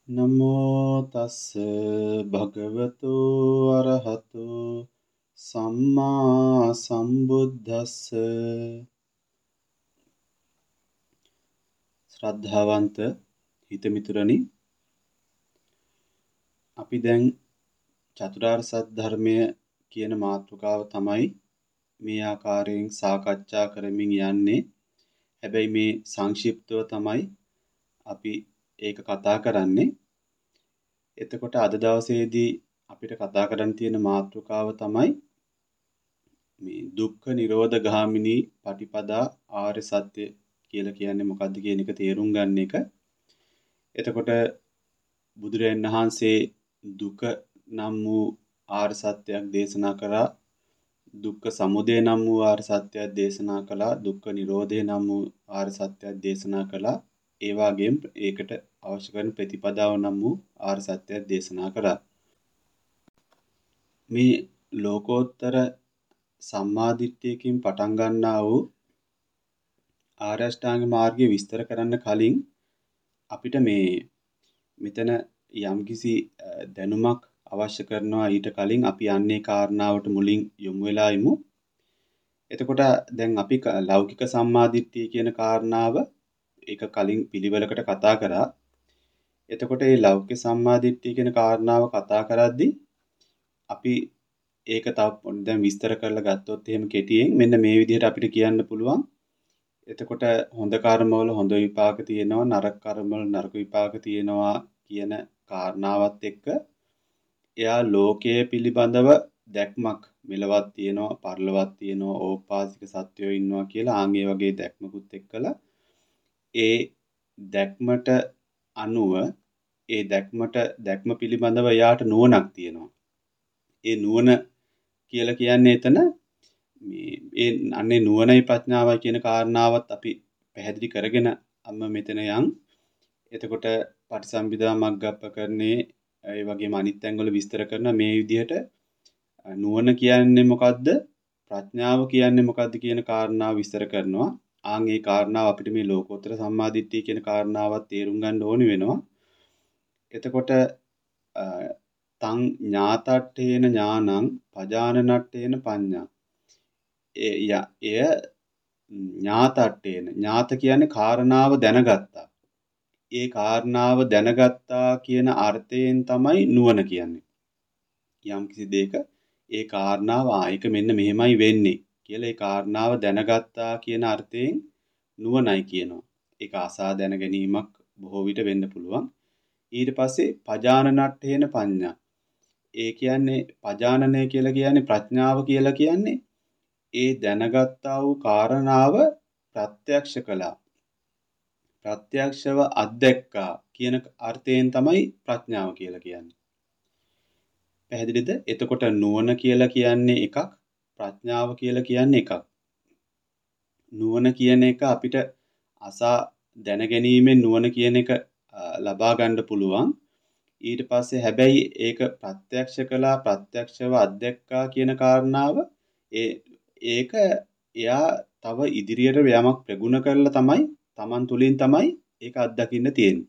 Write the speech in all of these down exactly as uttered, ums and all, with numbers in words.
නමෝ තස්ස භගවතු අරහතු සම්මා සම්බුද්දස්ස. ශ්‍රද්ධාවන්ත හිතමිතුරනි, අපි දැන් චතුරාර්ය සත්‍ය ධර්මය කියන මාතෘකාව තමයි මේ ආකාරයෙන් සාකච්ඡා කරමින් යන්නේ. හැබැයි මේ සංක්ෂිප්තව තමයි අපි ඒක කතා කරන්නේ. එතකොට අද දවසේදී අපිට කතා කරන්න තියෙන මාතෘකාව තමයි මේ දුක්ඛ නිරෝධ ගාමිනී පටිපදා ආර්ය සත්‍ය කියලා කියන්නේ මොකක්ද කියන එක තේරුම් ගන්න එක. එතකොට බුදුරජාණන් වහන්සේ දුක නම් වූ ආර්ය සත්‍යයක් දේශනා කරා, දුක්ඛ සමුදය නම් වූ ආර්ය සත්‍යයක් දේශනා කළා, දුක්ඛ නිරෝධය නම් වූ ආර්ය සත්‍යයක් දේශනා කළා. ඒ වගේම ඒකට අවශ්‍ය කරන ප්‍රතිපදාව නම් වූ ආර්ය සත්‍යයක් දේශනා කරා. මේ ලෝකෝත්තර සම්මාදිට්ඨියකින් පටන් ගන්නා වූ ආර්ය අෂ්ටාංග මාර්ගය විස්තර කරන්න කලින් අපිට මේ මෙතන යම්කිසි දැනුමක් අවශ්‍ය කරනවා. ඊට කලින් අපි යන්නේ කාරණාවට මුලින් යොමු වෙලා ඉමු. එතකොට දැන් අපි ලෞකික සම්මාදිට්ඨිය කියන කාරණාව ඒක කලින් පිළිවෙලකට කතා කරා. එතකොට මේ ලෞකික සම්මාදිට්ඨිය කියන කාරණාව කතා කරද්දී අපි ඒක තව දැන් විස්තර කරලා ගත්තොත් එහෙම කෙටියෙන් මෙන්න මේ විදිහට අපිට කියන්න පුළුවන්. එතකොට හොඳ කර්මවල හොඳ විපාක තියෙනවා, නරක කර්මවල නරක විපාක තියෙනවා කියන කාරණාවත් එක්ක එයා ලෝකයේ පිළිබඳව දැක්මක් මෙලවත් තියෙනවා, පරලොවක් තියෙනවා, ඕපාසික සත්වයෝ ඉන්නවා කියලා ආන් ඒ වගේ දැක්මකුත් එක්කලා ඒ දැක්මට අනුව ඒ දැක්මට දැක්ම පිළිබඳව එයාට නුවණක් තියෙනවා. ඒ නුවණ කියලා කියන්නේ එතන මේ ඒ අන්නේ නුවණයි ප්‍රඥාවයි කියන කාරණාවත් අපි පැහැදිලි කරගෙන අම්ම මෙතන යන්. එතකොට පටිසම්භිදා මග්ගප්පකරණේ ඒ වගේම අනිත් ඇඟවල විස්තර කරන මේ විදිහට නුවණ කියන්නේ මොකද්ද, ප්‍රඥාව කියන්නේ මොකද්ද කියන කාරණාව විස්තර කරනවා. ආන් ඒ කාරණාව අපිට මේ ලෝකෝත්තර සම්මාදිට්ඨිය කියන කාරණාවත් තේරුම් ගන්න ඕනි වෙනවා. එතකොට තං ඥාතට්ඨේන ඥානං පජානනට්ඨේන පඤ්ඤා. එය එය ඥාතට්ඨේන, ඥාත කියන්නේ කාරණාව දැනගත්තා. ඒ කාරණාව දැනගත්තා කියන අර්ථයෙන් තමයි නුවණ කියන්නේ. යම් කිසි දෙයක ඒ කාරණාව ආ ඒක මෙන්න මෙහෙමයි වෙන්නේ කියලා ඒ කාරණාව දැනගත්තා කියන අර්ථයෙන් නුවණයි කියනවා. ඒක අසා දැන ගැනීමක් බොහෝ විට වෙන්න පුළුවන්. ඊට පස්සේ පජානනට්ඨේන පඤ්ඤා. ඒ කියන්නේ පජානනය කියලා කියන්නේ ප්‍රඥාව කියලා කියන්නේ ඒ දැනගත්තා වූ කාරණාව ප්‍රත්‍යක්ෂ කළා, ප්‍රත්‍යක්ෂව අත්දැක්කා කියන අර්ථයෙන් තමයි ප්‍රඥාව කියලා කියන්නේ. පැහැදිලිද? එතකොට නුවණ කියලා කියන්නේ එකක්, ප්‍රඥාව කියලා කියන්නේ එකක්. නුවණ කියන එක අපිට අසා දැනගැනීමෙන් නුවණ කියන එක ලබා ගන්න පුළුවන්. ඊට පස්සේ හැබැයි ඒක ප්‍රත්‍යක්ෂ කළා, ප්‍රත්‍යක්ෂව අත්දැක්කා කියන කාරණාව ඒ ඒක එයා තව ඉදිරියට යමක් ප්‍රගුණ කරලා තමයි Taman තුලින් තමයි ඒක අත්දකින්න තියෙන්නේ.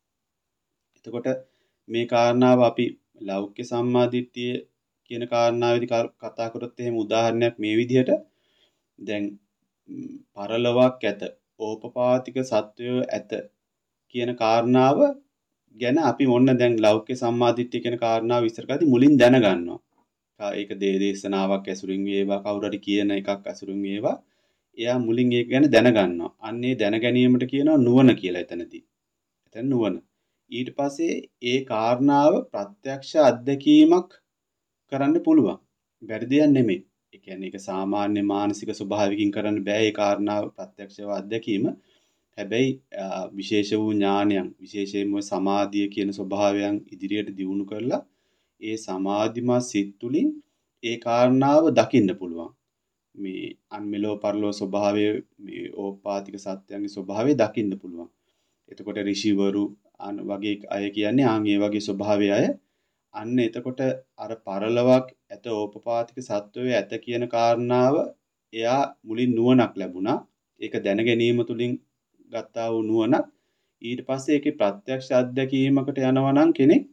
එතකොට මේ කාරණාව අපි ලෞකික සම්මාදිට්ඨිය කියන කාරණාවේදී කතා කරොත් එහෙම උදාහරණයක් මේ විදිහට දැන් පරලොවක් ඇත, ඕපපාතික සත්වයෝ ඇත කියන කාරණාව ගැන අපි මොන්න දැන් ලෞකික සම්මාදිට්ඨිය කියන කාරණාව විස්තර කරද්දී මුලින් දැනගන්නවා. ඒක දේශනාවක් ඇසුරින් වේවා, කවුරු හරි කියන එකක් ඇසුරින් වේවා, එයා මුලින් ඒක ගැන දැනගන්නවා. අන්නේ දැනගැනීමට කියනවා නුවණ කියලා එතනදී. එතන නුවණ. ඊට පස්සේ ඒ කාරණාව ප්‍රත්‍යක්ෂ අත්දැකීමක් කරන්න පුළුවන්. බැරි දෙයක් නෙමෙයි. ඒ කියන්නේ ඒක සාමාන්‍ය මානසික ස්වභාවයකින් කරන්න බෑ ඒ කාරණාව ප්‍රත්‍යක්ෂව අත්දැකීම. හැබැයි විශේෂ වූ ඥානයන්, විශේෂයෙන්ම සමාධිය කියන ස්වභාවයන් ඉදිරියට දියුණු කරලා ඒ සමාධිමත් සිත් තුළින් ඒ කාරණාව දකින්න පුළුවන්. මේ අන්මිලෝ පරලෝ ස්වභාවය, මේ ඕපාතික සත්‍යයන්ගේ ස්වභාවය දකින්න පුළුවන්. එතකොට ඍෂිවරු වගේ අය කියන්නේ ආන් ඒ වගේ ස්වභාවය අය. අන්න එතකොට අර පරලොවක් ඇත, ඕපපාතික සත්වයේ ඇත කියන කාරණාව එයා මුලින් නුවණක් ලැබුණා. ඒක දැන ගැනීම තුළින් ගත්තා වූ නුවණක් ඊට පස්සේ ඒකේ ප්‍රත්‍යක්ෂ අත්දැකීමකට යනවා නම් කෙනෙක්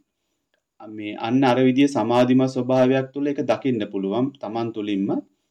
මේ අන්න අර විදිය සමාධිමත් ස්වභාවයක් තුළ ඒක දකින්න පුළුවන් Taman තුලින්ම.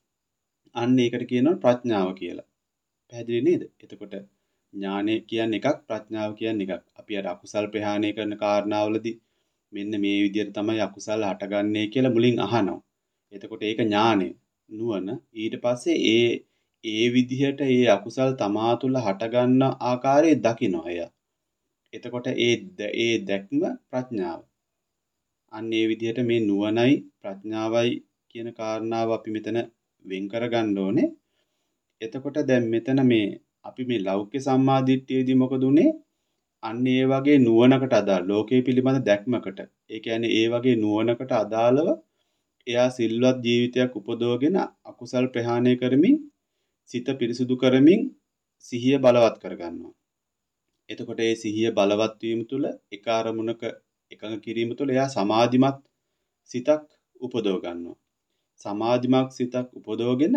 අන්න ඒකට කියනවා ප්‍රඥාව කියලා. පැහැදිලි නේද? එතකොට ඥානය කියන්නේ එකක්, ප්‍රඥාව කියන්නේ එකක්. අපි අර අකුසල් ප්‍රහාණය කරන කාරණාවලදී මෙන්න මේ විදිහට තමයි අකුසල් හටගන්නේ කියලා මුලින් අහනවා. එතකොට ඒක ඥානය, නුවණ. ඊට පස්සේ ඒ ඒ විදිහට ඒ අකුසල් තමා තුළ හටගන්න ආකාරය දකිනවා එය. එතකොට ඒ ඒ දැක්ම ප්‍රඥාව. අන්න ඒ විදිහට මේ නුවණයි ප්‍රඥාවයි කියන කාරණාව අපි මෙතන වෙන් කරගන්න ඕනේ. එතකොට දැන් මෙතන මේ අපි මේ ලෞකික සම්මාදිට්ඨියේදී මොකද උනේ? අන්න ඒ වගේ නුවණකට අදාළ ලෝකයේ පිළිබඳ දැක්මකට. ඒ කියන්නේ ඒ වගේ නුවණකට අදාළව එයා සිල්වත් ජීවිතයක් උපදවගෙන අකුසල් ප්‍රහාණය කරමින් සිත පිරිසුදු කරමින් සිහිය බලවත් කරගන්නවා. එතකොට ඒ සිහිය බලවත් වීම තුළ එක අරමුණක එකඟ කිරීම තුළ එයා සමාධිමත් සිතක් උපදව ගන්නවා. සමාධිමත් සිතක් උපදවගෙන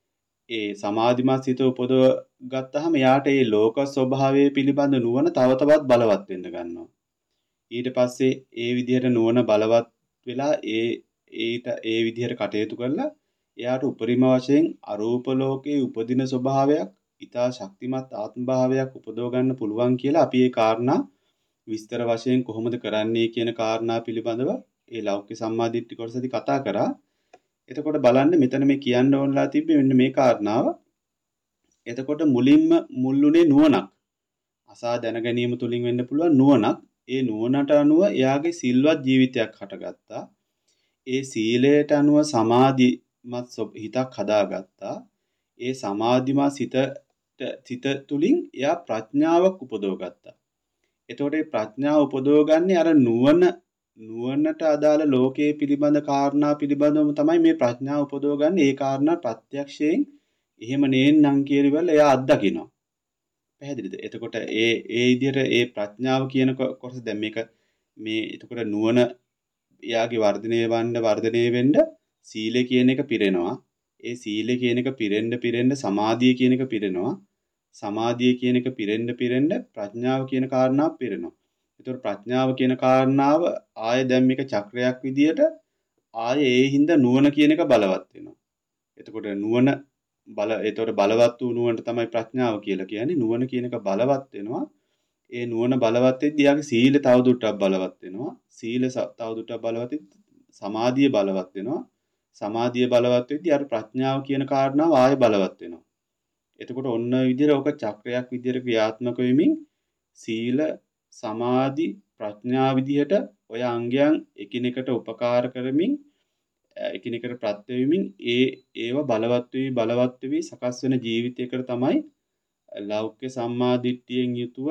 ඒ සමාධිමත් සිත උපදව ගත්තාම එයාට ඒ ලෝක ස්වභාවය පිළිබඳ නුවණ තව තවත් බලවත් වෙන්න ගන්නවා. ඊට පස්සේ ඒ විදිහට නුවණ බලවත් වෙලා ඒ ඒට ඒ විදිහට කටයුතු කරලා එයාට උපරිම වශයෙන් අරූප ලෝකයේ උපදින ස්වභාවයක්, ඊටා ශක්තිමත් ආත්ම භාවයක් උපදව ගන්න පුළුවන් කියලා අපි ඒ කාරණා විස්තර වශයෙන් කොහොමද කරන්නේ කියන කාරණා පිළිබඳව ඒ ලෞකික සම්මාදිට්ඨි කොටසදී කතා කරා. එතකොට බලන්න මෙතන මේ කියන්න ඕනලා තිබ්බේ මෙන්න මේ කාරණාව. එතකොට මුලින්ම මුල්ුනේ නුවණක්. අසා දැන ගැනීම තුලින් වෙන්න පුළුවන් නුවණක්. ඒ නුවණට අනුව එයාගේ සිල්වත් ජීවිතයක් හටගත්තා. ඒ සීලයට අනුව සමාධිමත් හිතක් හදාගත්තා. ඒ සමාධිමත් සිතට සිත තුලින් එයා ප්‍රඥාවක් උපදව ගත්තා. එතකොට මේ ප්‍රඥාව උපදව ගන්නේ අර නුවණ නුවණට අදාළ ලෝකයේ පිළිබඳ කාරණා පිළිබඳවම තමයි මේ ප්‍රඥාව උපදව ගන්න. ඒ කාරණා ප්‍රත්‍යක්ෂයෙන් එහෙම නේන්නම් කියලාවල එයා අත්දකිනවා. පැහැදිලිද? එතකොට ඒ ඒ විදිහට ඒ ප්‍රඥාව කියන කොටස දැන් මේක මේ එතකොට නුවණ එයාගේ වර්ධනය වන්න වර්ධනය වෙන්න සීලය කියන එක පිරෙනවා. ඒ සීලය කියන එක පිරෙන්න පිරෙන්න සමාධිය කියන එක පිරෙනවා. සමාධිය කියන එක පිරෙන්න පිරෙන්න ප්‍රඥාව කියන කාරණාව පිරෙනවා. ඒතකොට ප්‍රඥාව කියන කාරණාව ආය දැන් මේක චක්‍රයක් විදියට ආය ඒ හින්දා නුවණ කියන එක බලවත් වෙනවා. එතකොට නුවණ බල ඒතකොට බලවත් වූ නුවණට තමයි ප්‍රඥාව කියලා කියන්නේ. නුවණ කියන එක බලවත් වෙනවා. ඒ නුවණ බලවත් වෙද්දී යාගේ සීල තවදුරටත් බලවත් වෙනවා. සීල තවදුරටත් බලවත් වෙද්දී සමාධිය බලවත් වෙනවා. සමාධිය බලවත් වෙද්දී අර ප්‍රඥාව කියන කාරණාව ආය බලවත් වෙනවා. එතකොට ඔන්න විදිහට ඔක චක්‍රයක් විදිහට ක්‍රියාත්මක වෙමින් සීල සමාධි ප්‍රඥා විදිහට ඔය අංගයන් එකිනෙකට උපකාර කරමින් එකිනෙකට ප්‍රත්‍ය වෙමින් ඒ ඒව බලවත් වෙවි බලවත් වෙවි සකස් වෙන ජීවිතයකට තමයි ලෞකික සම්මාදිට්ඨියෙන් යුතුව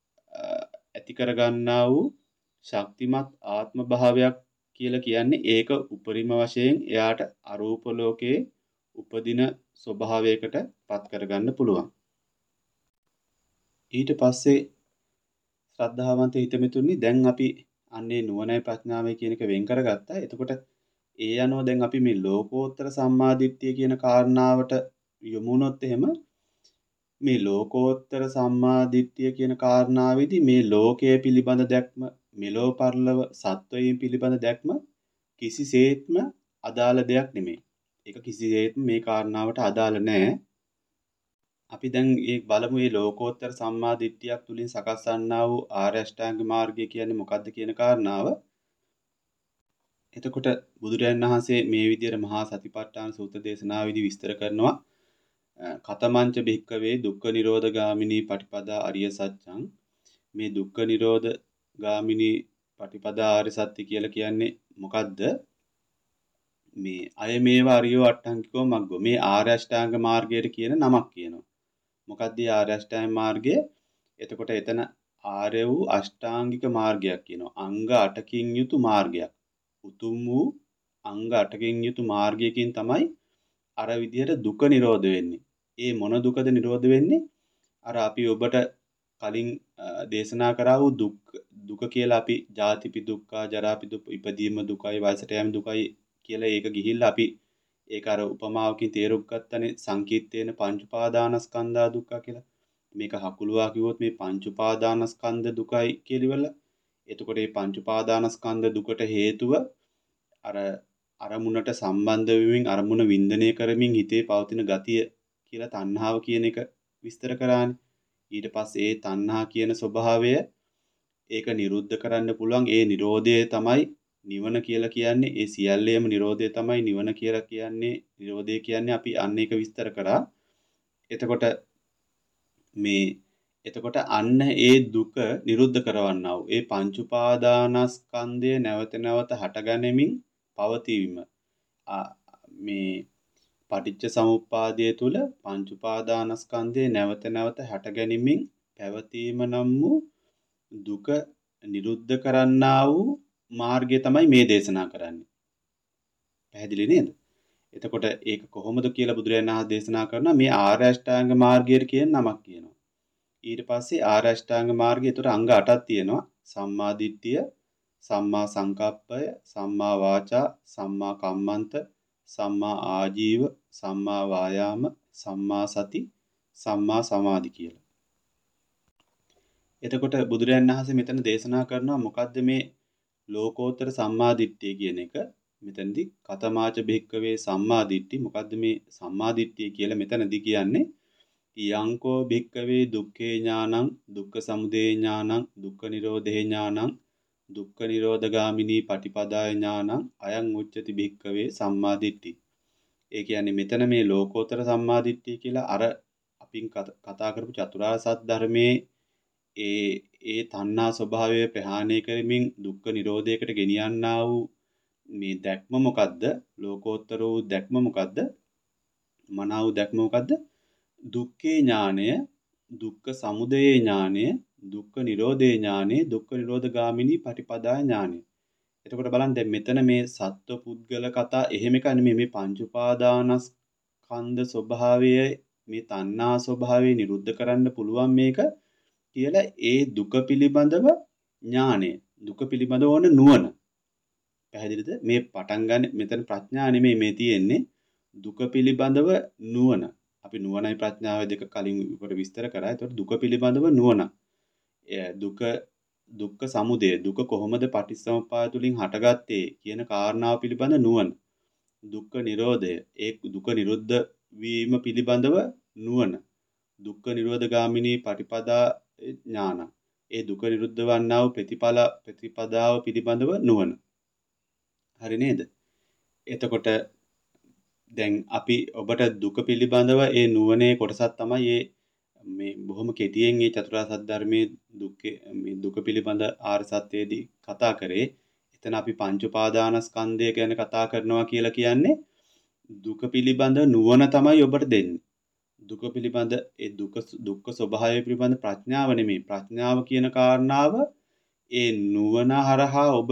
ඇති කරගන්නා වූ ශක්තිමත් ආත්ම භාවයක් කියලා කියන්නේ. ඒක උපරිම වශයෙන් එයාට අරූප ලෝකයේ උපදින ස්වභාවයකට පත් කරගන්න පුළුවන්. ඊට පස්සේ ශ්‍රද්ධාවන්ත හිතමිතුනි දැන් අපි අන්නේ නුවණයි ප්‍රඥාවයි කියන එක වෙන් කරගත්තා. එතකොට ඒ අනුව දැන් අපි මේ ලෝකෝත්තර සම්මාදිට්ඨිය කියන කාරණාවට යොමුනොත් එහෙම මේ ලෝකෝත්තර සම්මාදිට්ඨිය කියන කාරණාවේදී මේ ලෝකයේ පිළිබඳ දැක්ම මෙලෝ පරලව සත්වයන් පිළිබඳ දැක්ම කිසිසේත්ම අදාළ දෙයක් නෙමෙයි. ඒක කිසිසේත්ම මේ කාරණාවට අදාළ නැහැ. අපි දැන් මේ බලමු මේ ලෝකෝත්තර සම්මාදිට්ඨියක් තුලින් සකස් වන්නා වූ ආර්ය අෂ්ටාංග මාර්ගය කියන්නේ මොකක්ද කියන කාරණාව. එතකොට බුදුරජාණන් වහන්සේ මේ විදිහට මහා සතිපට්ඨාන සූත්‍ර දේශනාවේදී විස්තර කරනවා කතමංච භික්කවේ දුක්ඛ නිරෝධ ගාමිනී පටිපදා අරිය සත්‍යං. මේ දුක්ඛ නිරෝධ ගාමිනී පටිපදා ආර්ය සත්‍ය කියලා කියන්නේ මොකද්ද? මේ අය මේවා අරියෝ අට්ඨංගිකෝ මග්ගෝ මේ ආර්ය අෂ්ටාංග මාර්ගයට කියන නමක් කියනවා. මොකද්ද මේ ආර්ය අෂ්ටාංග මාර්ගය? එතකොට එතන ආර්ය වූ අෂ්ටාංගික මාර්ගයක් කියනවා. අංග අටකින් යුතු මාර්ගයක්. උතුම් වූ අංග අටකින් යුතු මාර්ගයකින් තමයි අර විදිහට දුක නිරෝධ වෙන්නේ. ඒ මොන දුකද නිරෝධ වෙන්නේ? අර අපි ඔබට කලින් දේශනා කරා වූ දුක් දුක කියලා අපි ජාතිපි දුක්ඛ, ජරාපි දුක්, ඉපදීම දුකයි, වයසට යෑම දුකයි කියලා ඒක ගිහිල්ලා අපි ඒක අර උපමාවකින් තේරුම් ගත්තනේ සංකීර්තේන පංච පාදානස්කන්ධා දුක්ඛ කියලා. මේක හකුලුවා කිව්වොත් මේ පංච උපාදානස්කන්ධ දුකයි කියලා ඉවරලා. එතකොට මේ පංච උපාදානස්කන්ධ දුකට හේතුව අර අරමුණට සම්බන්ධ වෙමින් අරමුණ වින්දනය කරමින් හිතේ පවතින ගතිය කියලා තණ්හාව කියන එක විස්තර කරානේ. ඊට පස්සේ ඒ තණ්හා කියන ස්වභාවය ඒක නිරුද්ධ කරන්න පුළුවන්. ඒ Nirodhaය තමයි නිවන කියලා කියන්නේ. ඒ සියල්ලේම Nirodhaය තමයි නිවන කියලා කියන්නේ. Nirodhaය කියන්නේ අපි අන්න ඒක විස්තර කරා. එතකොට මේ එතකොට අන්න ඒ දුක නිරුද්ධ කරවන්නා වූ ඒ පංච උපාදානස්කන්ධය නැවත නැවත හටගැනෙමින් පවතීම මේ පටිච්ච සමුප්පාදය තුල පංච උපාදානස්කන්ධය නැවත නැවත හටගැනීමෙන් පැවතීම නම් වූ දුක නිරුද්ධ කරන්නා වූ මාර්ගය තමයි මේ දේශනා කරන්නේ. පැහැදිලි නේද? එතකොට ඒක කොහොමද කියලා බුදුරජාණන් වහන්සේ දේශනා කරනවා මේ ආර්ය අෂ්ටාංග මාර්ගයට කියන නමක් කියනවා. ඊට පස්සේ ආර්ය අෂ්ටාංග මාර්ගයේ ඒතර අංග අටක් තියෙනවා. සම්මා දිට්ඨිය, සම්මා සංකප්පය, සම්මා වාචා, සම්මා කම්මන්ත, සම්මා ආජීව, සම්මා වායාම, සම්මා සති, සම්මා සමාධි කියලා. එතකොට බුදුරජාණන් වහන්සේ මෙතන දේශනා කරනවා මොකද්ද මේ ලෝකෝත්තර සම්මා දිට්ඨිය කියන එක. මෙතනදී කතමාච භික්කවේ සම්මා දිට්ඨි. මොකද්ද මේ සම්මා දිට්ඨිය කියලා මෙතනදී කියන්නේ? යංකෝ භික්කවේ දුක්ඛේ ඥානං, දුක්ඛ සමුදය ඥානං, දුක්ඛ නිරෝධේ ඥානං, දුක්ඛ නිරෝධගාමිනී පටිපදාය ඥානං අයං උච්චති භික්කවේ සම්මා දිට්ඨි. ඒ කියන්නේ මෙතන මේ ලෝකෝත්තර සම්මා දිට්ඨිය කියලා අර අපින් කතා කරපු චතුරාර්ය සත්‍ය ධර්මයේ ඒ ඒ තණ්හා ස්වභාවය ප්‍රහාණය කරමින් දුක්ඛ නිරෝධයකට ගෙනියන්නා වූ මේ දැක්ම මොකද්ද? ලෝකෝත්තර වූ දැක්ම මොකද්ද? මනා වූ දැක්ම මොකද්ද? දුක්ඛේ ඥානය, දුක්ඛ සමුදය ඥානය, දුක්ඛ නිරෝධේ ඥානය, දුක්ඛ නිරෝධගාමිනී පටිපදා ඥානය. එතකොට බලන්න දැන් මෙතන මේ සත්ව පුද්ගල කතා එහෙම එක නෙමෙයි මේ පංච උපාදානස්කන්ධ ස්වභාවය මේ තණ්හා ස්වභාවය නිරුද්ධ කරන්න පුළුවන් මේක කියලා ඒ දුක පිළිබඳව ඥානය, දුක පිළිබඳව ඕන නුවණ. පැහැදිලිද? මේ පටන් ගන්න මෙතන ප්‍රඥා නෙමෙයි මේ තියෙන්නේ දුක පිළිබඳව නුවණ. අපි නුවණයි ප්‍රඥාවයි දෙක කලින් උඩ විස්තර කරා. ඒතකොට දුක පිළිබඳව නුවණ. දුක දුක්ඛ සමුදය දුක කොහොමද පටිච්චසමුප්පාද තුලින් හටගත්තේ කියන කාරණාව පිළිබඳ නුවණ. දුක්ඛ නිරෝධය ඒ දුක නිරුද්ධ වීම පිළිබඳව නුවණ. දුක්ඛ නිරෝධගාමිනී පටිපදා ඥාන. ඒ දුක නිරුද්ධ වන්නා වූ ප්‍රතිඵල ප්‍රතිපදාව පිළිබඳව නුවණ. හරි නේද? එතකොට දැන් අපි ඔබට දුක පිළිබඳව ඒ නුවණේ කොටසක් තමයි මේ මේ බොහොම කෙටියෙන් මේ චතුරාර්ය සත්‍ය ධර්මයේ දුක මේ දුක පිළිබඳ ආර්ය සත්‍යයේදී කතා කරේ. එතන අපි පංච උපාදානස්කන්ධය ගැන කතා කරනවා කියලා කියන්නේ දුක පිළිබඳ නුවණ තමයි ඔබට දෙන්නේ. දුක පිළිබඳ ඒ දුක දුක්ඛ ස්වභාවය පිළිබඳ ප්‍රඥාව නෙමෙයි. ප්‍රඥාව කියන කාරණාව ඒ නුවණ හරහා ඔබ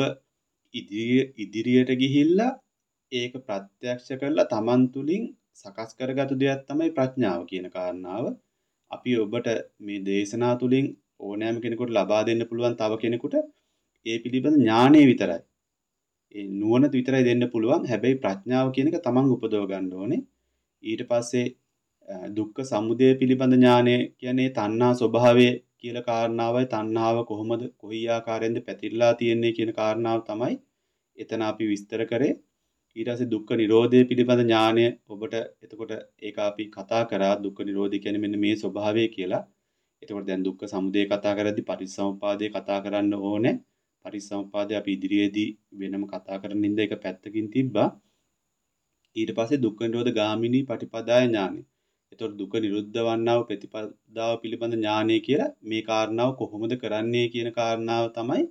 ඉදිරියට ගිහිල්ලා ඒක ප්‍රත්‍යක්ෂ කරලා Taman තුලින් සකස් කරගත්තු දෙයක් තමයි ප්‍රඥාව කියන කාරණාව. අපි ඔබට මේ දේශනා තුලින් ඕනෑම කෙනෙකුට ලබා දෙන්න පුළුවන් තව කෙනෙකුට ඒ පිළිබඳ ඥාණය විතරයි. ඒ නුවණ විතරයි දෙන්න පුළුවන්. හැබැයි ප්‍රඥාව කියන එක Taman උපදව ගන්න ඕනේ. ඊට පස්සේ දුක්ඛ සමුදය පිළිබඳ ඥානය කියන්නේ තණ්හා ස්වභාවය කියලා කාරණාවයි. තණ්හාව කොහොමද කොයි ආකාරයෙන්ද පැතිරලා තියෙන්නේ කියන කාරණාව තමයි එතන අපි විස්තර කරේ. ඊට පස්සේ දුක්ඛ නිරෝධය පිළිබඳ ඥානය ඔබට එතකොට ඒක අපි කතා කරා දුක්ඛ නිරෝධය කියන්නේ මෙන්න මේ ස්වභාවය කියලා. එතකොට දැන් දුක්ඛ සමුදය කතා කරද්දී පටිච්චසමුපාදය කතා කරන්න ඕනේ. පටිච්චසමුපාදය අපි ඉදිරියේදී වෙනම කතා කරන්න ඉඳ ඒක පැත්තකින් තිබ්බා. ඊට පස්සේ දුක්ඛ නිරෝධ ගාමිනී පටිපදාය ඥානය. එතකොට දුක නිරුද්ධ වන්නා වූ ප්‍රතිපදාව පිළිබඳ ඥානය කියලා මේ කාරණාව කොහොමද කරන්නේ කියන කාරණාව තමයි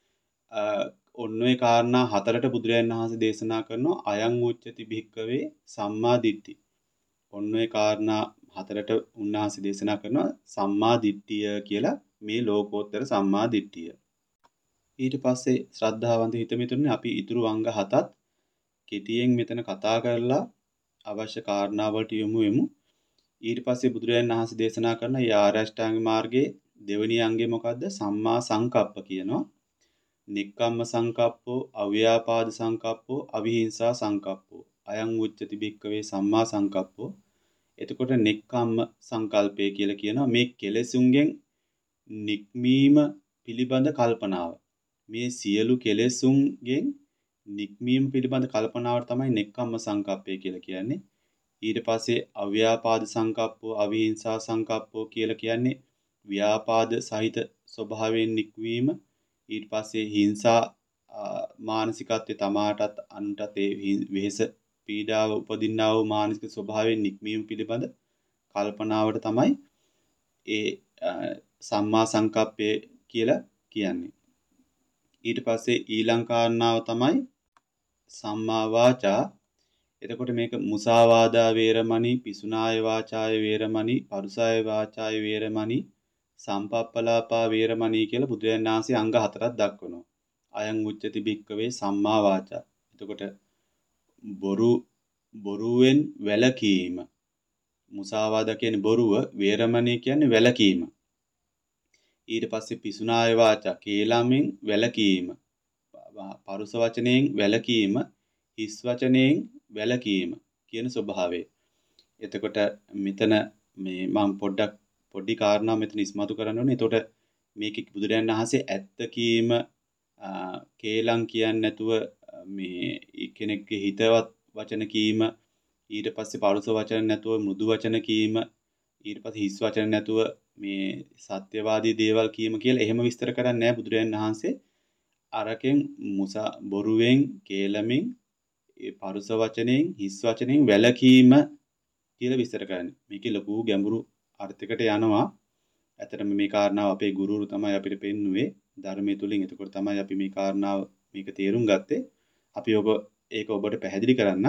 ඔන්න ඔය කාරණා හතරට බුදුරජාණන් වහන්සේ දේශනා කරනවා අයං උච්චති භික්කවේ සම්මා දිට්ඨි. ඔන්න ඔය කාරණා හතරට උන්වහන්සේ දේශනා කරනවා සම්මා දිට්ඨිය කියලා මේ ලෝකෝත්තර සම්මා දිට්ඨිය. ඊට පස්සේ ශ්‍රද්ධාවන්ත හිතමිතුරුනේ අපි ඊතුරු අංග හතත් කෙටියෙන් මෙතන කතා කරලා අවශ්‍ය කාරණා වලට යමු යමු. ඊට පස්සේ බුදුරජාණන් වහන්සේ දේශනා කරන යා ආර්ය අෂ්ටාංග මාර්ගයේ දෙවෙනි අංගය මොකද්ද? සම්මා සංකප්ප කියනවා. නික්කම්ම සංකප්පෝ, අව්‍යාපාද සංකප්පෝ, අවිහිංසා සංකප්පෝ. අයං උච්චති භික්කවේ සම්මා සංකප්පෝ. එතකොට නෙක්ඛම්ම සංකල්පය කියලා කියනවා මේ කෙලෙසුන්ගෙන් නික්මීම පිළිබඳ කල්පනාව. මේ සියලු කෙලෙසුන්ගෙන් නික්මීම පිළිබඳ කල්පනාවට තමයි නෙක්ඛම්ම සංකප්පය කියලා කියන්නේ. ඊට පස්සේ අව්‍යාපාද සංකප්පෝ, අවිහිංසා සංකප්පෝ කියලා කියන්නේ ව්‍යාපාද සහිත ස්වභාවයෙන් නික්වීම. ඊට පස්සේ හිංසා මානසිකත්වයේ තමාටත් අනුන්ටත් ඒ වෙහෙස පීඩාව උපදින්නා වූ මානසික ස්වභාවයෙන් නික්මීම පිළිබඳ කල්පනාවට තමයි ඒ සම්මා සංකප්පය කියලා කියන්නේ. ඊට පස්සේ ඊළඟ කාරණාව තමයි සම්මා වාචා. එතකොට මේක මුසාවාදා වේරමණී, පිසුනාය වාචාය වේරමණී, පරුසාය වාචාය වේරමණී, සම්පප්පලාපා වේරමණී කියලා බුදුරජාණන් වහන්සේ අංග හතරක් දක්වනවා. අයං උච්චති භික්කවේ සම්මා වාචා. එතකොට බොරු බොරුවෙන් වැළකීම. මුසාවාද කියන්නේ බොරුව, වේරමණී කියන්නේ වැළකීම. ඊට පස්සේ පිසුනාය වාචා කේලමෙන් වැළකීම. පරුස වචනයෙන් වැළකීම, හිස් වචනයෙන් වැළකීම කියන ස්වභාවය. එතකොට මෙතන මේ මම පොඩ්ඩක් පොඩි කාරණා මෙතන ඉස්මතු කරන්න ඕනේ. එතකොට මේක බුදුරජාණන් වහන්සේ ඇත්ත කීම කේලම් කියන්නේ නැතුව මේ කෙනෙක්ගේ හිතවත් වචන කීම, ඊට පස්සේ පරුස වචන නැතුව මෘදු වචන කීම, ඊට පස්සේ හිස් වචන නැතුව මේ සත්‍යවාදී දේවල් කීම කියලා එහෙම විස්තර කරන්නේ නැහැ බුදුරජාණන් වහන්සේ. අරකින් මුසා බොරුවෙන්, කේලමෙන්, ඒ පරුස වචනෙන්, හිස් වචනෙන් වැළකීම කියලා විස්තර කරන්නේ. මේකේ ලොකු ගැඹුරු අර්ථයකට යනවා. ඇත්තටම මේ කාරණාව අපේ ගුරුවරු තමයි අපිට පෙන්නුවේ ධර්මයේ තුලින්. එතකොට තමයි අපි මේ කාරණාව මේක තේරුම් ගත්තේ. අපි ඔබ ඒක ඔබට පැහැදිලි කරන්න.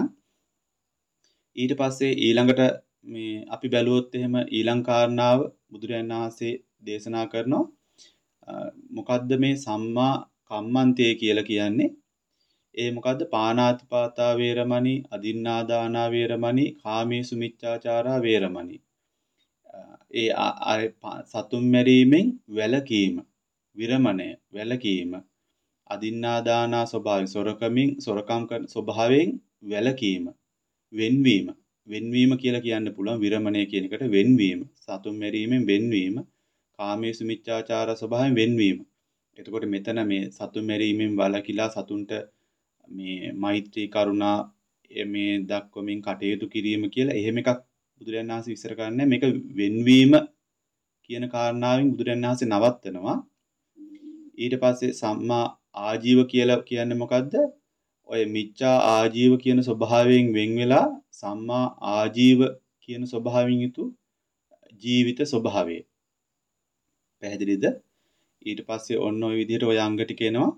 ඊට පස්සේ ඊළඟට මේ අපි බැලුවොත් එහෙම ඊළඟ කාරණාව බුදුරජාණන් වහන්සේ දේශනා කරනවා. මොකද්ද මේ සම්මා කම්මන්තේ කියලා කියන්නේ? ඒ මොකද්ද? පාණාතිපාතා වේරමණී, අදින්නාදානා වේරමණී, කාමේසු මිච්ඡාචාරා වේරමණී. ඒ සතුම් මැරීමෙන් වැළකීම, විරමණය, වැළකීම, අදින්නාදානා ස්වභාවයෙන්, සොරකමින් සොරකම් කරන ස්වභාවයෙන් වැළකීම, වෙන්වීම. වෙන්වීම කියලා කියන්න පුළුවන් විරමණය කියන එකට වෙන්වීම. සතුම් මැරීමෙන් වෙන්වීම, කාමේසු මිච්ඡාචාර ස්වභාවයෙන් වෙන්වීම. එතකොට මෙතන මේ සතුම් මැරීමෙන් වළකිලා සතුන්ට මේ මෛත්‍රී කරුණා මේ දක්වමින් කටයුතු කිරීම කියලා එහෙම එකක් බුදුරජාණන් වහන්සේ විස්තර කරන්නේ. මේක වෙන්වීම කියන කාරණාවෙන් බුදුරජාණන් වහන්සේ නවත්තනවා. ඊට පස්සේ සම්මා ආජීව කියලා කියන්නේ මොකද්ද? ඔය මිච්ඡා ආජීව කියන ස්වභාවයෙන් වෙන් වෙලා සම්මා ආජීව කියන ස්වභාවයෙන් යුතු ජීවිත ස්වභාවය. පැහැදිලිද? ඊට පස්සේ ඔන්න ඔය විදිහට ඔය අංග ටික එනවා.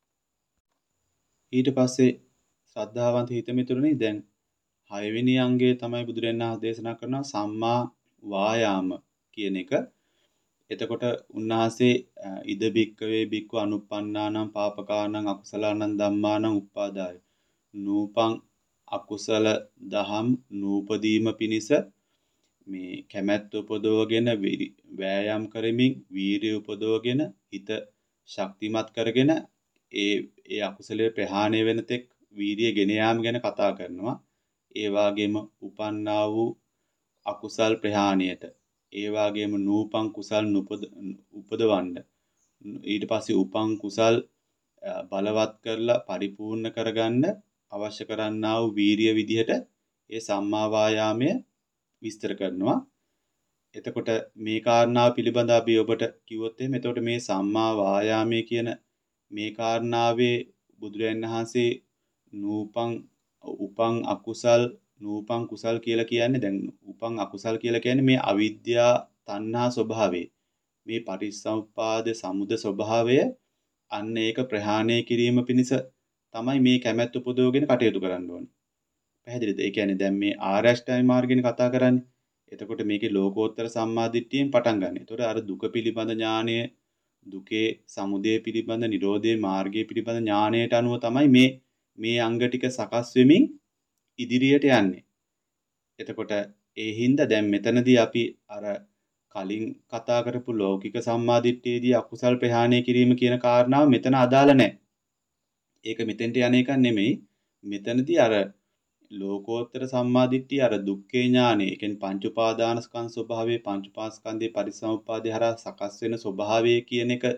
ඊට පස්සේ ශ්‍රද්ධාවන්ත හිතමිතුරනේ දැන් හයවෙනි අංගය තමයි බුදුරජාණන් වහන්සේ දේශනා කරනවා සම්මා වායාම කියන එක. එතකොට උන්වහන්සේ ඉද බික්කවේ බික්කු අනුප්පන්නානම් පාපකානම් අකුසලානම් ධම්මානම් උප්පාදාය. නූපං අකුසල දහම් නූපදීම පිණිස මේ කැමැත්ත උපදවගෙන වෑයම් කරමින් වීරිය උපදවගෙන හිත ශක්තිමත් කරගෙන ඒ ඒ අකුසලයේ ප්‍රහාණය වෙන තෙක් වීරිය ගෙන යාම ගැන කතා කරනවා. ඒ වගේම උපන්නා වූ අකුසල් ප්‍රහාණයට, ඒ වගේම නූපං කුසල් උපදවන්න, ඊට පස්සේ උපං කුසල් බලවත් කරලා පරිපූර්ණ කරගන්න අවශ්‍ය කරන්නා වූ වීරිය විදිහට ඒ සම්මා වායාමය විස්තර කරනවා. එතකොට මේ කාරණාව පිළිබඳව අපි ඔබට කිව්වොත් එහෙම එතකොට මේ සම්මා වායාමය කියන මේ කාරණාවේ බුදුරජාණන් වහන්සේ නූපං උපං අකුසල් නූපං කුසල් කියලා කියන්නේ දැන් උපං අකුසල් කියලා කියන්නේ මේ අවිද්‍යා තණ්හා ස්වභාවය. මේ පටිච්චසමුප්පාද සමුද ස්වභාවය අන්න ඒක ප්‍රහාණය කිරීම පිණිස තමයි මේ කැමැත්ත උපදවගෙන කටයුතු කරන්න ඕනේ. පැහැදිලිද? ඒ කියන්නේ දැන් මේ ආර්ය අෂ්ටාංග මාර්ගයෙන් කතා කරන්නේ. එතකොට මේකේ ලෝකෝත්තර සම්මාදිට්ඨියෙන් පටන් ගන්න. එතකොට අර දුක පිළිබඳ ඥානය, දුකේ සමුදය පිළිබඳ, නිරෝධයේ මාර්ගය පිළිබඳ ඥානයට අනුව තමයි මේ මේ අංග ටික සකස් වෙමින් ඉදිරියට යන්නේ. එතකොට ඒ හින්දා දැන් මෙතනදී අපි අර කලින් කතා කරපු ලෞකික සම්මාදිට්ඨියේදී අකුසල් ප්‍රහාණය කිරීම කියන කාරණාව මෙතන අදාළ නැහැ. ඒක මෙතෙන්ට යන එක නෙමෙයි. මෙතනදී අර ලෝකෝත්තර සම්මාදිට්ඨිය අර දුක්ඛේ ඥානෙ, ඒ කියන්නේ පංච උපාදානස්කන්ධ ස්වභාවයේ පංච උපාස්කන්ධේ පරිසම්පාදේ හරහා සකස් වෙන ස්වභාවය කියන එක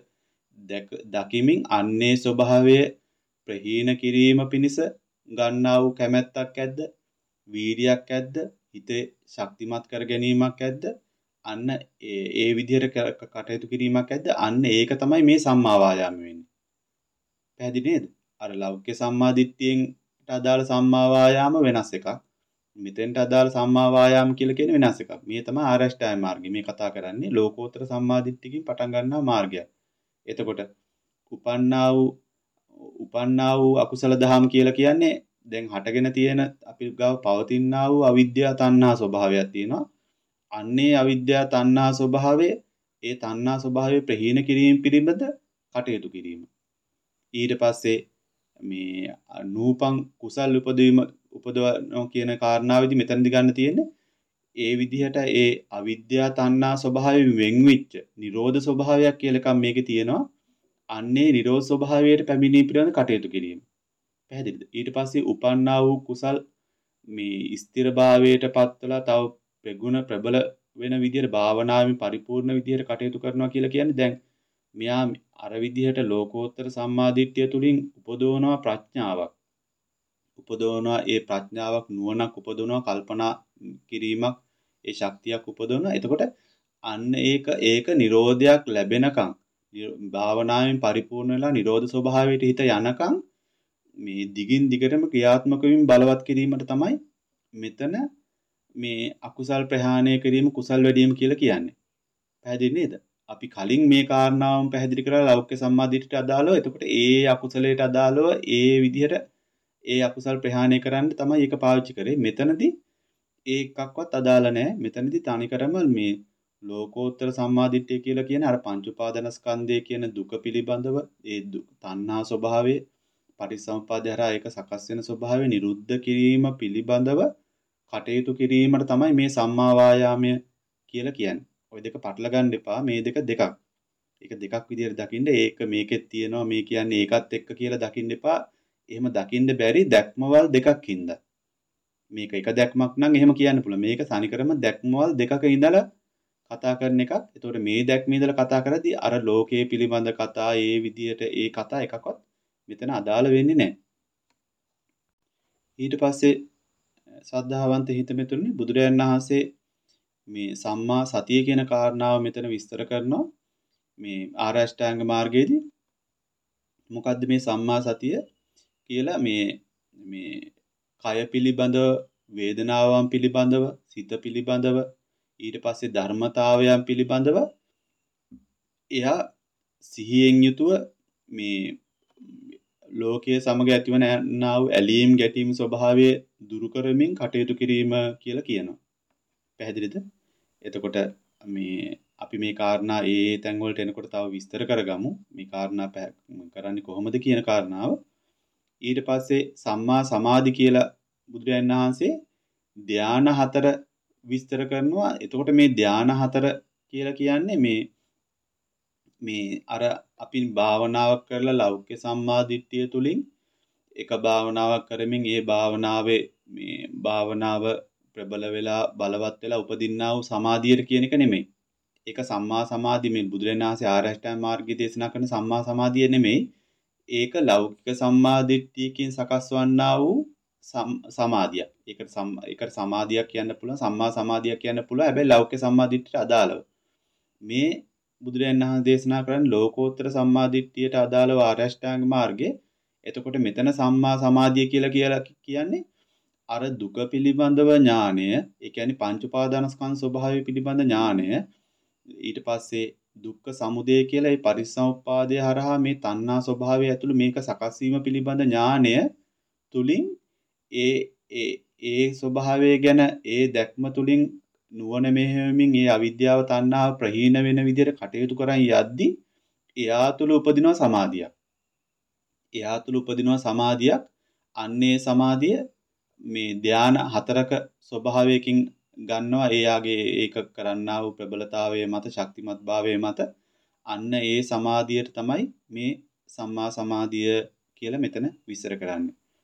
දකිමින් අන්නේ ස්වභාවය ප්‍රහීන කිරීම පිණිස ගන්නා වූ කැමැත්තක් ඇද්ද? වීරියක් ඇද්ද? හිතේ ශක්තිමත් කර ගැනීමක් ඇද්ද? අන්න ඒ ඒ විදිහට කටයුතු කිරීමක් ඇද්ද? අන්න ඒක තමයි මේ සම්මා වායාම වෙන්නේ. පැහැදිලි නේද? අර ලෞකික සම්මාදිට්ඨියෙන් අදාළ සම්මා වායාම වෙනස් එකක්. මෙතෙන්ට අදාළ සම්මා වායාම කියලා කියන වෙනස් එකක්. මේ තමයි ආරෂ්ඨාය මාර්ගය. මේ කතා කරන්නේ ලෝකෝත්තර සම්මාදිට්ඨියකින් පටන් ගන්නා මාර්ගය. එතකොට උපන්නා වූ උපන්නා වූ අකුසල දහම් කියලා කියන්නේ දැන් හටගෙන තියෙන අපි ගාව පවතිනා වූ අවිද්‍යාව තණ්හා ස්වභාවයක් තියෙනවා. අන්නේ අවිද්‍යාව තණ්හා ස්වභාවය ඒ තණ්හා ස්වභාවය ප්‍රහීන කිරීම පිළිබඳ කටයුතු කිරීම. ඊට පස්සේ මේ නූපං කුසල් උපදවීම උපදවනවා කියන කාරණාවෙදි මෙතනදි ගන්න තියෙන්නේ ඒ විදිහට ඒ අවිද්‍යා තණ්හා ස්වභාවයෙන් වෙන්විච්ච නිරෝධ ස්වභාවයක් කියලා එකක් මේකේ තියෙනවා. අන්නේ නිරෝධ ස්වභාවයට පැමිණීම පිළිබඳ කටයුතු කිරීම. පැහැදිලිද? ඊට පස්සේ උපන්නා වූ කුසල් මේ ස්ථිරභාවයට පත්වලා තව ප්‍රගුණ ප්‍රබල වෙන විදිහට භාවනාවෙන් පරිපූර්ණ විදිහට කටයුතු කරනවා කියලා කියන්නේ දැන් මෙයා අර විදිහට ලෝකෝත්තර සම්මාදිට්ඨිය තුලින් උපදවනවා ප්‍රඥාවක්. උපදවනවා ඒ ප්‍රඥාවක් නුවණක් උපදවනවා කල්පනා කිරීමක් ඒ ශක්තියක් උපදවනවා. එතකොට අන්න ඒක ඒක නිරෝධයක් ලැබෙනකන් භාවනාවෙන් පරිපූර්ණ වෙලා නිරෝධ ස්වභාවයට හිත යනකන් මේ දිගින් දිගටම ක්‍රියාත්මක වීම බලවත් කිරීමට තමයි මෙතන මේ අකුසල් ප්‍රහාණය කිරීම කුසල් වැඩි වීම කියලා කියන්නේ. පැහැදිලි නේද? අපි කලින් මේ කාරණාවම පැහැදිලි කරලා ලෞකික සම්මාදිට්ඨියට අදාළව එතකොට ඒ අකුසලයට අදාළව ඒ විදිහට ඒ අකුසල් ප්‍රහාණය කරන්න තමයි ඒක පාවිච්චි කරේ. මෙතනදී ඒ එකක්වත් අදාළ නැහැ. මෙතනදී තනිකරම මේ ලෝකෝත්තර සම්මාදිට්ඨිය කියලා කියන අර පංච උපාදානස්කන්ධය කියන දුක පිළිබඳව ඒ තණ්හා ස්වභාවය පටිච්චසමුප්පාදය හරහා ඒක සකස් වෙන ස්වභාවය නිරුද්ධ කිරීම පිළිබඳව කටයුතු කිරීමට තමයි මේ සම්මා වායාමය කියලා කියන්නේ. ওই දෙක පටල ගන්න එපා. මේ දෙක දෙකක්. ඒක දෙකක් විදිහට දකින්න ඒක මේකෙත් තියෙනවා මේ කියන්නේ ඒකත් එක්ක කියලා දකින්න එපා. එහෙම දකින්න බැරි දැක්මවල් දෙකක් හින්දා. මේක එක දැක්මක් නම් එහෙම කියන්න පුළුවන්. මේක සානිකරම දැක්මවල් දෙකක ඉඳලා කතා කරන එකක්. ඒතකොට මේ දැක්මේ ඉඳලා කතා කරද්දී අර ලෝකයේ පිළිබඳ කතා ඒ විදිහට ඒ කතා එකක්වත් මෙතන අදාළ වෙන්නේ නැහැ. ඊට පස්සේ ශ්‍රද්ධාවන්ත හිතමෙතුනි බුදුරජාණන් වහන්සේ මේ සම්මා සතිය කියන කාරණාව මෙතන විස්තර කරනවා. මේ ආරෂ්ඨාංග මාර්ගයේදී මොකද්ද මේ සම්මා සතිය කියලා මේ මේ කය පිළිබඳව වේදනාවන් පිළිබඳව සිත පිළිබඳව ඊට පස්සේ ධර්මතාවයන් පිළිබඳව එයා සිහියෙන් යුතුව මේ ලෝකයේ සමග ඇතිවන නාව ඇලීම් ගැටීම් ස්වභාවය දුරු කරමින් කටයුතු කිරීම කියලා කියනවා. පැහැදිලිද? එතකොට මේ අපි මේ කාරණා ඒ තැන් වලට එනකොට තව විස්තර කරගමු. මේ කාරණා කරන්නේ කොහොමද කියන කාරණාව. ඊට පස්සේ සම්මා සමාධි කියලා බුදුරජාණන් වහන්සේ ධාන හතර විස්තර කරනවා. එතකොට මේ ධාන හතර කියලා කියන්නේ මේ මේ අර අපි භාවනාවක් කරලා ලෞකික සම්මාදිට්ඨිය තුලින් එක භාවනාවක් කරමින් ඒ භාවනාවේ මේ භාවනාව ප්‍රබල වෙලා බලවත් වෙලා උපදින්නා වූ සමාධියට කියන එක නෙමෙයි. ඒක සම්මා සමාධිය මේ බුදුරජාණන් වහන්සේ ආරෂ්ඨාංග මාර්ගය දේශනා කරන සම්මා සමාධිය නෙමෙයි. ඒක ලෞකික සම්මාදිට්ඨියකින් සකස් වන්නා වූ සමාධියක්. ඒකට ඒකට සමාධියක් කියන්න පුළුවන් සම්මා සමාධියක් කියන්න පුළුවන්. හැබැයි ලෞකික සම්මාදිට්ඨියට අදාළව. මේ බුදුරජාණන් වහන්සේ දේශනා කරන ලෝකෝත්තර සම්මාදිට්ඨියට අදාළව ආරෂ්ඨාංග මාර්ගයේ එතකොට මෙතන සම්මා සමාධිය කියලා කියලා කියන්නේ අර දුක පිළිබඳව ඥානය, ඒ කියන්නේ පංච උපාදානස්කන්ධ ස්වභාවය පිළිබඳ ඥානය, ඊට පස්සේ දුක්ඛ සමුදය කියලා ඒ පරිසම්පාදය හරහා මේ තණ්හා ස්වභාවය ඇතුළු මේක සකස් වීම පිළිබඳ ඥානය තුලින් ඒ ඒ ඒ ස්වභාවය ගැන ඒ දැක්ම තුලින් නුවණ මෙහෙයමින් ඒ අවිද්‍යාව තණ්හාව ප්‍රහීන වෙන විදිහට කටයුතු කරන් යද්දී එයා තුල උපදිනවා සමාධියක්. එයා තුල උපදිනවා සමාධියක්. අන්නේ සමාධිය මේ ධාන හතරක ස්වභාවයකින් ගන්නවා. එයාගේ ඒක කරන්නා වූ ප්‍රබලතාවයේ මත ශක්තිමත් භාවයේ මත අන්න ඒ සමාධියට තමයි මේ සම්මා සමාධිය කියලා මෙතන විස්තර කරන්නේ.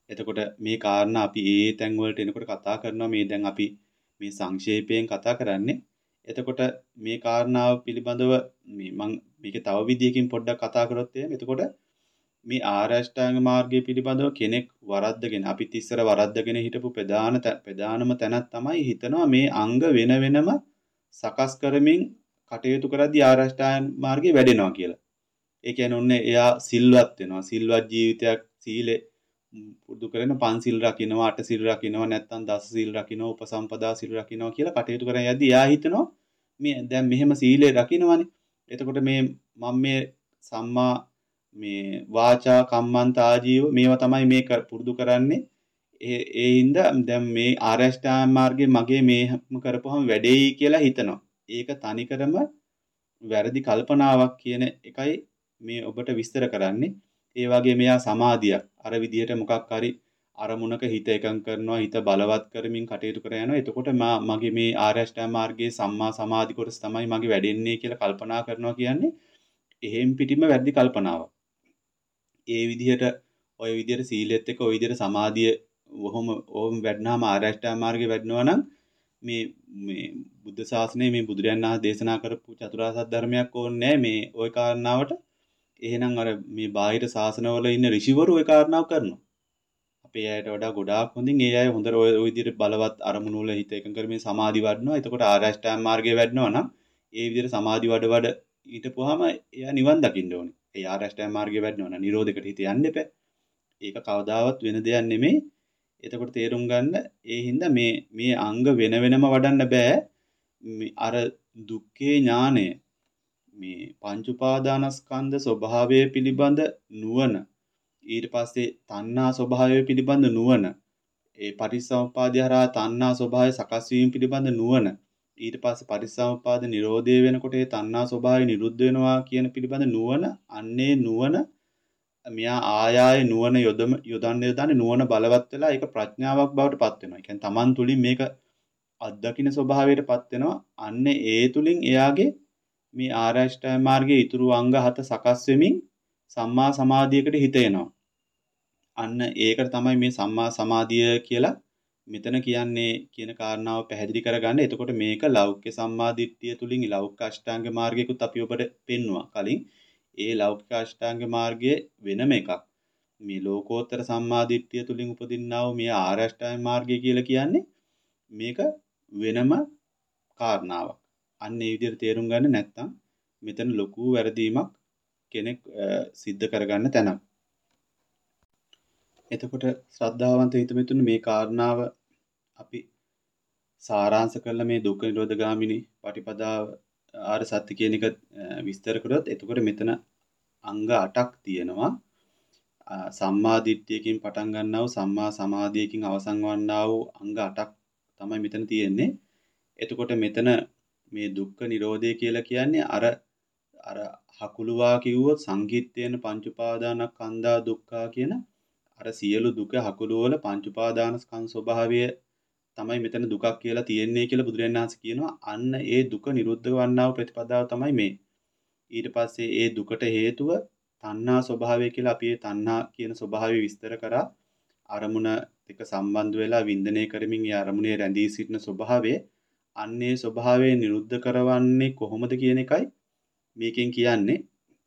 එතකොට මේ කාරණා අපි ඒ තැන් වලට එනකොට කතා කරනවා මේ දැන් අපි මේ සංක්ෂේපයෙන් කතා කරන්නේ. එතකොට මේ කාරණාව පිළිබඳව මේ මම මේකේ තව විදියකින් පොඩ්ඩක් කතා කරොත් එහෙම එතකොට මේ ආරෂ්ඨාංග මාර්ගය පිළිබඳව කෙනෙක් වරද්දගෙන අපිත් ඉස්සර වරද්දගෙන හිටපු ප්‍රධාන ප්‍රධානම තැනක් තමයි හිතනවා මේ අංග වෙන වෙනම සකස් කරමින් කටයුතු කරද්දී ආරෂ්ඨාංග මාර්ගය වැඩෙනවා කියලා. ඒ කියන්නේ ඔන්න එයා සිල්වත් වෙනවා. සිල්වත් ජීවිතයක් සීලේ පුරුදු කරන පන්සිල් රකින්නවා, අට සිල් රකින්නවා, නැත්නම් දස සිල් රකින්නවා, උපසම්පදා සිල් රකින්නවා කියලා කටයුතු කරන් යද්දී එයා හිතනවා මේ දැන් මෙහෙම සීලය රකින්නවනේ. එතකොට මේ මම මේ සම්මා මේ වාචා කම්මන්ත ආජීව මේවා තමයි මේ පුරුදු කරන්නේ. ඒ ඒ හින්දා දැන් මේ ආරෂ්ඨාංග මාර්ගයේ මගේ මේම කරපුවම වැඩේයි කියලා හිතනවා. ඒක තනිකරම වැරදි කල්පනාවක් කියන එකයි මේ ඔබට විස්තර කරන්නේ. ඒ වගේ මෙයා සමාධියක් අර විදිහට මොකක් හරි අරමුණක හිත එකඟ කරනවා, හිත බලවත් කරමින් කටයුතු කර යනවා. එතකොට මා මගේ මේ ආරෂ්ඨාංග මාර්ගයේ සම්මා සමාධි කොටස තමයි මගේ වැඩෙන්නේ කියලා කල්පනා කරනවා කියන්නේ එහෙම් පිටින්ම වැරදි කල්පනාවක්. ඒ විදිහට ওই විදිහට සීලෙත් එක්ක ওই විදිහට සමාධිය වොහොම ඕම් වැඩනාම ආරෂ්ඨාංග මාර්ගේ වැඩනවා නම් මේ මේ බුද්ධ ශාසනයේ මේ බුදුරයන් වහන්සේ දේශනා කරපු චතුරාර්ය සත්‍ය ධර්මයක් ඕනේ මේ ওই කාරණාවට. එහෙනම් අර මේ බාහිර ශාසනවල ඉන්න ඍෂිවරු ওই කාරණාව කරනවා. අපේ අයට වඩා ගොඩාක් හොඳින් ඒ අය හොඳට ওই විදිහට බලවත් අරමුණු වල හිත එකඟ කරමින් සමාධි වඩනවා. එතකොට ආරෂ්ඨාංග මාර්ගේ වැඩනවා නම් ඒ විදිහට සමාධි වඩ වඩ ඊටපුවාම එයා නිවන් දකින්න ඕනේ. ඒ ආරෂ්ඨාංග මාර්ගේ වැඩනවා නම් නිරෝධයකට හිත යන්න එපා. ඒක කවදාවත් වෙන දෙයක් නෙමෙයි. එතකොට තේරුම් ගන්න ඒ හින්දා මේ මේ අංග වෙන වෙනම වඩන්න බෑ. අර දුක්ඛේ ඥානය මේ පංච උපාදානස්කන්ධ ස්වභාවය පිළිබඳ නුවණ ඊට පස්සේ තණ්හා ස්වභාවය පිළිබඳ නුවණ ඒ පටිච්චසමුප්පාදය හරහා තණ්හා ස්වභාවය සකස් වීම පිළිබඳ නුවණ ඊට පස්සේ පටිච්චසමුප්පාද නිරෝධය වෙනකොට ඒ තණ්හා ස්වභාවය නිරුද්ධ වෙනවා කියන පිළිබඳ නුවණ අන්නේ නුවණ මෙයා ආයාය නුවණ යොදම යොදන්න යොදන්නේ නුවණ බලවත් වෙලා ඒක ප්‍රඥාවක් බවට පත් වෙනවා. ඒ කියන්නේ Taman තුලින් මේක අත්දකින්න ස්වභාවයට පත් වෙනවා. අන්නේ ඒ තුලින් එයාගේ මේ ආරෂ්ඨාංග මාර්ගයේ ඊතුරු අංග හත සකස් වෙමින් සම්මා සමාධියකට හිත එනවා. අන්න ඒකට තමයි මේ සම්මා සමාධිය කියලා මෙතන කියන්නේ කියන කාරණාව පැහැදිලි කරගන්න. එතකොට මේක ලෞකික සම්මාදිට්ඨිය තුලින් ලෞකික අෂ්ටාංග මාර්ගයකුත් අපි ඔබට පෙන්නවා. කලින් ඒ ලෞකික අෂ්ටාංග මාර්ගයේ වෙනම එකක්. මේ ලෝකෝත්තර සම්මාදිට්ඨිය තුලින් උපදින්නා වූ මේ ආරෂ්ඨාංග මාර්ගය කියලා කියන්නේ මේක වෙනම කාරණාවක්. අන්න ඒ විදිහට තේරුම් ගන්න නැත්නම් මෙතන ලොකු වැරදීමක් කෙනෙක් සිද්ධ කරගන්න තැනක්. එතකොට ශ්‍රද්ධාවන්ත හිතමිතුන් මේ කාරණාව අපි සාරාංශ කරලා මේ දුක්ඛ නිරෝධ ගාමිනී පටිපදාව ආර්ය සත්‍ය කියන එක විස්තර කරොත් එතකොට මෙතන අංග අටක් තියෙනවා. සම්මා දිට්ඨියකින් පටන් ගන්නා වූ සම්මා සමාධියකින් අවසන් වන්නා වූ අංග අටක් තමයි මෙතන තියෙන්නේ. එතකොට මෙතන මේ දුක්ඛ නිරෝධය කියලා කියන්නේ අර අර හකුලුවා කිව්වොත් සංකිට්ඨේන පංච උපාදානස්කන්ධා දුක්ඛා කියන අර සියලු දුක හකුළු වල පංච උපාදානස්කන්ධ ස්වභාවය තමයි මෙතන දුකක් කියලා තියෙන්නේ කියලා බුදුරජාණන් වහන්සේ කියනවා. අන්න ඒ දුක නිරුද්ධ වන්නා වූ ප්‍රතිපදාව තමයි මේ. ඊට පස්සේ ඒ දුකට හේතුව තණ්හා ස්වභාවය කියලා අපි ඒ තණ්හා කියන ස්වභාවය විස්තර කරා. අරමුණ එක සම්බන්ධ වෙලා වින්දනය කරමින් ඒ අරමුණේ රැඳී සිටින ස්වභාවය අන්නේ ස්වභාවය නිරුද්ධ කරවන්නේ කොහොමද කියන එකයි මේකෙන් කියන්නේ.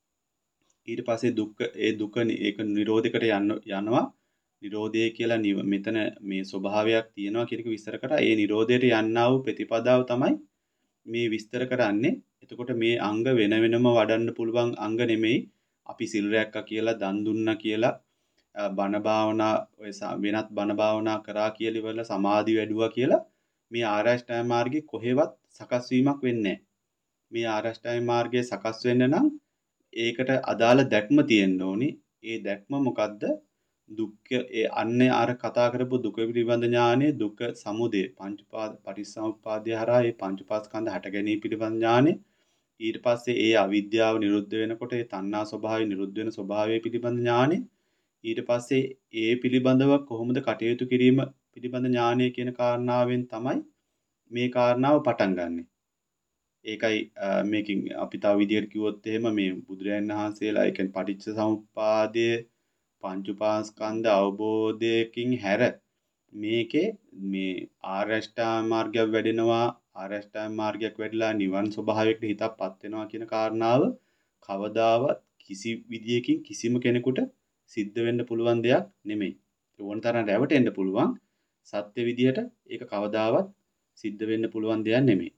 ඊට පස්සේ දුක්ඛ ඒ දුක ඒක නිරෝධයකට යන්න යනවා. නිරෝධය කියලා මෙතන මේ ස්වභාවයක් තියෙනවා කියන එක විස්තර කරා. ඒ නිරෝධයට යන්නා වූ ප්‍රතිපදාව තමයි මේ විස්තර කරන්නේ. එතකොට මේ අංග වෙන වෙනම වඩන්න පුළුවන් අංග නෙමෙයි. අපි සිල් රැක්කා කියලා දන් දුන්නා කියලා බණ භාවනා ඔය වෙනත් බණ භාවනා කරා කියලා ඉවරලා සමාධි වැඩුවා කියලා මේ ආරෂ්ඨාංග මාර්ගයේ කොහෙවත් සකස් වීමක් වෙන්නේ නැහැ. මේ ආරෂ්ඨාංග මාර්ගයේ සකස් වෙන්න නම් ඒකට අදාළ දැක්ම තියෙන්න ඕනි. ඒ දැක්ම මොකද්ද? දුක්ඛ ඒ අන්නේ අර කතා කරපු දුක පිළිබඳ ඥානෙ, දුක්ඛ සමුදය, පංචපාද පටිච්චසමුප්පාදය හරහා ඒ පංචපාස්කන්ධ හට ගැනීම පිළිබඳ ඥානෙ. ඊට පස්සේ ඒ අවිද්‍යාව නිරුද්ධ වෙනකොට ඒ තණ්හා ස්වභාවය නිරුද්ධ වෙන ස්වභාවය පිළිබඳ ඥානෙ. ඊට පස්සේ ඒ පිළිබඳව කොහොමද කටයුතු කිරීම පිළිබඳ ඥානය කියන කාරණාවෙන් තමයි මේ කාරණාව පටන් ගන්නෙ. ඒකයි මේකෙන් අපි තව විදිහට කිව්වොත් එහෙම මේ බුදුරජාණන් වහන්සේලා ඒ කියන්නේ පටිච්ච සමුප්පාදයේ පංච උපාස්කන්ධ අවබෝධයකින් හැර මේකේ මේ ආර්ය අෂ්ටාංග මාර්ගයක් වැඩෙනවා ආර්ය අෂ්ටාංග මාර්ගයක් වැඩිලා නිවන් ස්වභාවයකට හිතපත් වෙනවා කියන කාරණාව කවදාවත් කිසි විදියකින් කිසිම කෙනෙකුට සිද්ධ වෙන්න පුළුවන් දෙයක් නෙමෙයි. ඒ ඕන තරම් රැවටෙන්න පුළුවන් සත්‍ය විදියට ඒක කවදාවත් සිද්ධ වෙන්න පුළුවන් දෙයක් නෙමෙයි.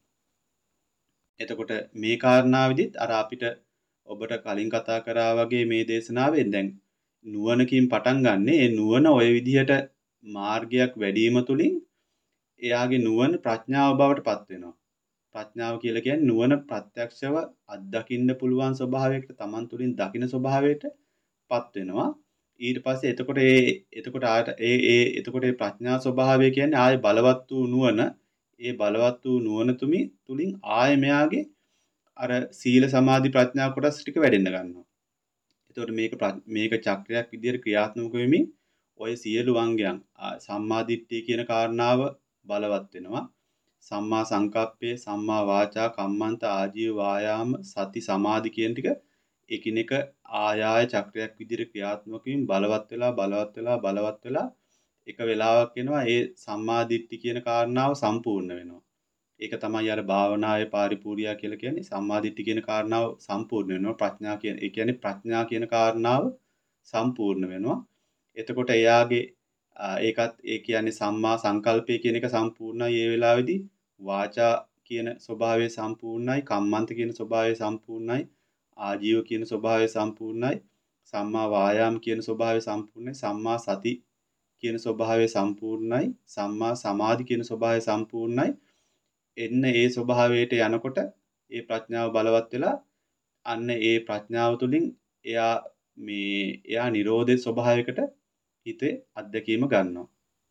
එතකොට මේ කාරණාවෙදිත් අර අපිට ඔබට කලින් කතා කරා වගේ මේ දේශනාවෙන් දැන් නුවණකින් පටන් ගන්න. ඒ නුවණ ওই විදිහට මාර්ගයක් වැඩිම තුලින් එයාගේ නුවණ ප්‍රඥාව බවට පත් වෙනවා. ප්‍රඥාව කියලා කියන්නේ නුවණ ප්‍රත්‍යක්ෂව අත්දකින්න පුළුවන් ස්වභාවයකට Taman තුලින් දකින්න ස්වභාවයට පත් වෙනවා. ඊට පස්සේ එතකොට ඒ එතකොට ආට ඒ ඒ එතකොට ඒ ප්‍රඥා ස්වභාවය කියන්නේ ආයේ බලවත් වූ නුවණ. ඒ බලවත් වූ නුවණ තුමි තුලින් ආයේ මෙයාගේ අර සීල සමාධි ප්‍රඥා කොටස් ටික වැඩෙන්න ගන්නවා. එතකොට මේක මේක චක්‍රයක් විදියට ක්‍රියාත්මක වෙමින් ඔය සියලු අංගයන් සම්මා දිට්ඨිය කියන කාරණාව බලවත් වෙනවා. සම්මා සංකප්පේ, සම්මා වාචා, කම්මන්ත, ආජීව, වායාම, සති, සමාධි කියන ටික එකිනෙක ආයාය චක්‍රයක් විදියට ක්‍රියාත්මක වීම බලවත් වෙලා බලවත් වෙලා බලවත් වෙලා එක වෙලාවක් එනවා ඒ සම්මා දිට්ඨි කියන කාරණාව සම්පූර්ණ වෙනවා. ඒක තමයි අර භාවනාවේ පාරිපූර්ණිය කියලා කියන්නේ සම්මා දිට්ඨි කියන කාරණාව සම්පූර්ණ වෙනවා. ප්‍රඥා කියන ඒ කියන්නේ ප්‍රඥා කියන කාරණාව සම්පූර්ණ වෙනවා. එතකොට එයාගේ ඒකත් ඒ කියන්නේ සම්මා සංකල්පය කියන එක සම්පූර්ණයි ඒ වෙලාවේදී වාචා කියන ස්වභාවය සම්පූර්ණයි කම්මන්ත කියන ස්වභාවය සම්පූර්ණයි ආජීව කියන ස්වභාවය සම්පූර්ණයි සම්මා වායාම කියන ස්වභාවය සම්පූර්ණයි සම්මා සති කියන ස්වභාවය සම්පූර්ණයි සම්මා සමාධි කියන ස්වභාවය සම්පූර්ණයි එන්න ඒ ස්වභාවයට යනකොට ඒ ප්‍රඥාව බලවත් වෙලා අන්න ඒ ප්‍රඥාව තුළින් එයා මේ එයා නිරෝධේ ස්වභාවයකට හිතේ අත්දැකීම ගන්නවා.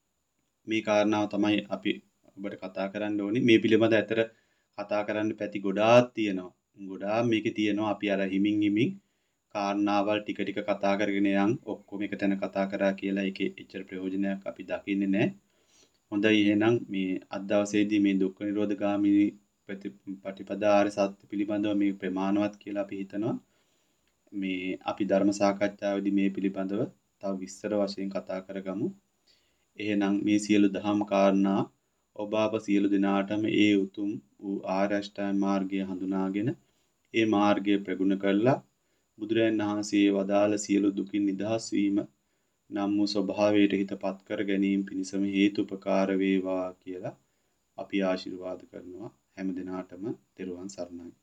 මේ කාරණාව තමයි අපි ඔබට කතා කරන්න ඕනේ. මේ පිළිබඳ ඇතර කතා කරන්න පැති ගොඩාක් තියෙනවා. ගොඩාක් මේකේ තියෙනවා අපි අර හිමින් හිමින් කාරණාවල් ටික ටික කතා කරගෙන යන් ඔක්කොම එක තැන කතා කරා කියලා ඒකේ එච්චර ප්‍රයෝජනයක් අපි දකින්නේ නැහැ. හොඳයි එහෙනම් මේ අද දවසේදී මේ දුක්ඛ නිරෝධ ගාමිනී ප්‍රතිපදා ආර්ය සත්‍ය පිළිබඳව මේ ප්‍රමාණවත් කියලා අපි හිතනවා. මේ අපි ධර්ම සාකච්ඡාවේදී මේ පිළිබඳව තව විස්තර වශයෙන් කතා කරගමු. එහෙනම් මේ සියලු දහම් කාරණා ඔබ අප සියලු දෙනාටම ඒ උතුම් වූ ආර්ය අෂ්ටාංග මාර්ගය හඳුනාගෙන ඒ මාර්ගය ප්‍රගුණ කරලා බුදුරයන් වහන්සේ වදාළ සියලු දුකින් නිදහස් වීම නම් වූ ස්වභාවයට හිතපත් කර ගැනීම පිණිසම හේතුපකාර වේවා කියලා අපි ආශිර්වාද කරනවා. හැම දිනාටම තෙරුවන් සරණයි.